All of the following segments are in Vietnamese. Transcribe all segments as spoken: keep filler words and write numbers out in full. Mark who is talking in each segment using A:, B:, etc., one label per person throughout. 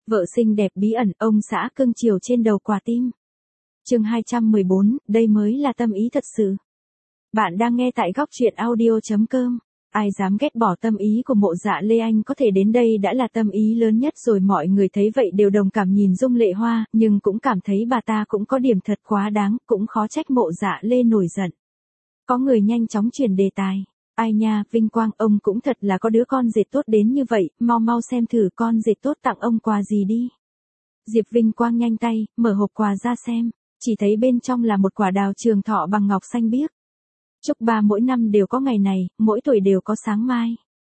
A: Vợ xinh đẹp bí ẩn, ông xã cưng chiều trên đầu quả tim. Chương hai trăm mười bốn, đây mới là tâm ý thật sự. Bạn đang nghe tại góc truyện audio chấm com. Ai dám ghét bỏ tâm ý của Mộ Dạ Lê, anh có thể đến đây đã là tâm ý lớn nhất rồi. Mọi người thấy vậy đều đồng cảm nhìn Dung Lệ Hoa, nhưng cũng cảm thấy bà ta cũng có điểm thật quá đáng, cũng khó trách Mộ Dạ Lê nổi giận. Có người nhanh chóng chuyển đề tài. Ai nha, Vinh Quang, ông cũng thật là có đứa con dệt tốt đến như vậy, mau mau xem thử con dệt tốt tặng ông quà gì đi. Diệp Vinh Quang nhanh tay, mở hộp quà ra xem, chỉ thấy bên trong là một quả đào trường thọ bằng ngọc xanh biếc. Chúc ba mỗi năm đều có ngày này, mỗi tuổi đều có sáng mai.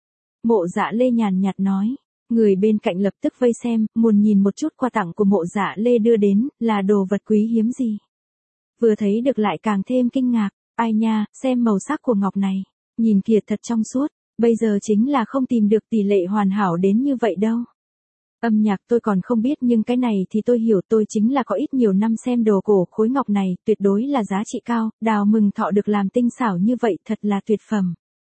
A: Mộ Dạ Lê nhàn nhạt nói. Người bên cạnh lập tức vây xem, muốn nhìn một chút quà tặng của Mộ Dạ Lê đưa đến, là đồ vật quý hiếm gì. Vừa thấy được lại càng thêm kinh ngạc. Ai nha, xem màu sắc của ngọc này. Nhìn kìa, thật trong suốt, bây giờ chính là không tìm được tỷ lệ hoàn hảo đến như vậy đâu. Âm nhạc tôi còn không biết nhưng cái này thì tôi hiểu, tôi chính là có ít nhiều năm xem đồ cổ, khối ngọc này tuyệt đối là giá trị cao, đào mừng thọ được làm tinh xảo như vậy thật là tuyệt phẩm.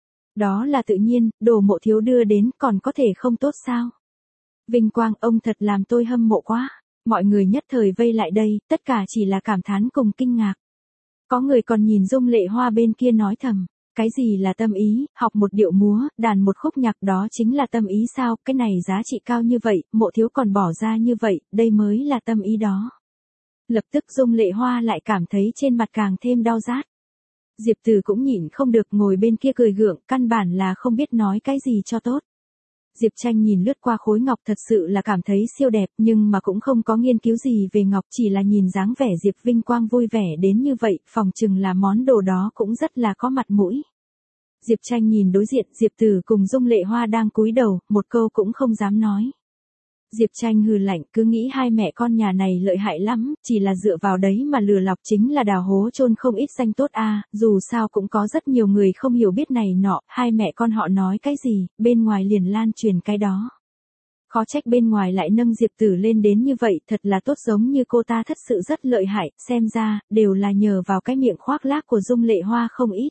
A: Đó là tự nhiên, đồ Mộ thiếu đưa đến còn có thể không tốt sao? Vinh Quang, ông thật làm tôi hâm mộ quá. Mọi người nhất thời vây lại đây, tất cả chỉ là cảm thán cùng kinh ngạc. Có người còn nhìn Dung Lệ Hoa bên kia nói thầm. Cái gì là tâm ý, học một điệu múa, đàn một khúc nhạc đó chính là tâm ý sao, cái này giá trị cao như vậy, Mộ thiếu còn bỏ ra như vậy, đây mới là tâm ý đó. Lập tức Dung Lệ Hoa lại cảm thấy trên mặt càng thêm đau rát. Diệp Từ cũng nhịn không được ngồi bên kia cười gượng, căn bản là không biết nói cái gì cho tốt. Diệp Tranh nhìn lướt qua khối ngọc thật sự là cảm thấy siêu đẹp nhưng mà cũng không có nghiên cứu gì về ngọc, chỉ là nhìn dáng vẻ Diệp Vinh Quang vui vẻ đến như vậy, phòng chừng là món đồ đó cũng rất là có mặt mũi. Diệp Tranh nhìn đối diện Diệp Từ cùng Dung Lệ Hoa đang cúi đầu, một câu cũng không dám nói. Diệp Tranh hừ lạnh, cứ nghĩ hai mẹ con nhà này lợi hại lắm, chỉ là dựa vào đấy mà lừa lọc chính là đào hố chôn không ít danh tốt a, à, dù sao cũng có rất nhiều người không hiểu biết này nọ, hai mẹ con họ nói cái gì, bên ngoài liền lan truyền cái đó. Khó trách bên ngoài lại nâng Diệp Tử lên đến như vậy, thật là tốt, giống như cô ta thật sự rất lợi hại, xem ra, đều là nhờ vào cái miệng khoác lác của Dung Lệ Hoa không ít.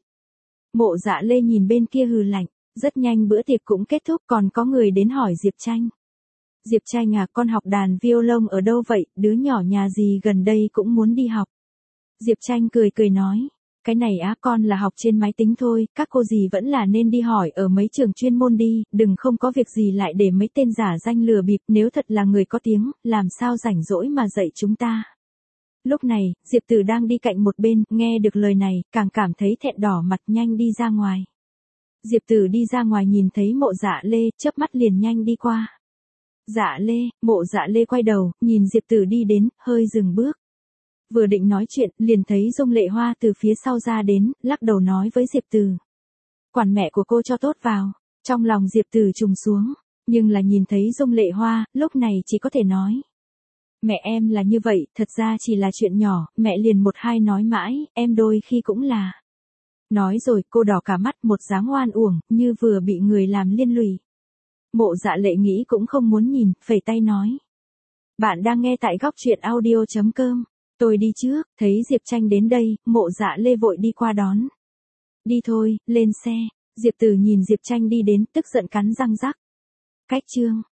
A: Mộ Dạ Lê nhìn bên kia hừ lạnh, rất nhanh bữa tiệc cũng kết thúc, còn có người đến hỏi Diệp Tranh. Diệp Tranh à, con học đàn violon ở đâu vậy, đứa nhỏ nhà gì gần đây cũng muốn đi học. Diệp Tranh cười cười nói, cái này á, con là học trên máy tính thôi, các cô dì vẫn là nên đi hỏi ở mấy trường chuyên môn đi, đừng không có việc gì lại để mấy tên giả danh lừa bịp, nếu thật là người có tiếng, làm sao rảnh rỗi mà dạy chúng ta. Lúc này, Diệp Tử đang đi cạnh một bên, nghe được lời này, càng cảm thấy thẹn đỏ mặt, nhanh đi ra ngoài. Diệp Tử đi ra ngoài nhìn thấy Mộ Dạ Lê, chớp mắt liền nhanh đi qua. Dạ Lê, Mộ Dạ Lê quay đầu, nhìn Diệp Tử đi đến, hơi dừng bước. Vừa định nói chuyện, liền thấy Dung Lệ Hoa từ phía sau ra đến, lắc đầu nói với Diệp Tử. Quản mẹ của cô cho tốt vào. Trong lòng Diệp Tử trùng xuống, nhưng là nhìn thấy Dung Lệ Hoa, lúc này chỉ có thể nói. Mẹ em là như vậy, thật ra chỉ là chuyện nhỏ, mẹ liền một hai nói mãi, em đôi khi cũng là. Nói rồi, cô đỏ cả mắt, một dáng oan uổng, như vừa bị người làm liên lụy. Mộ Dạ Lệ nghĩ cũng không muốn nhìn, phẩy tay nói. Bạn đang nghe tại góc truyện audio chấm com. Tôi đi trước, thấy Diệp Tranh đến đây, Mộ Dạ Lê vội đi qua đón. Đi thôi, lên xe. Diệp Tử nhìn Diệp Tranh đi đến, tức giận cắn răng rắc. Cách chương.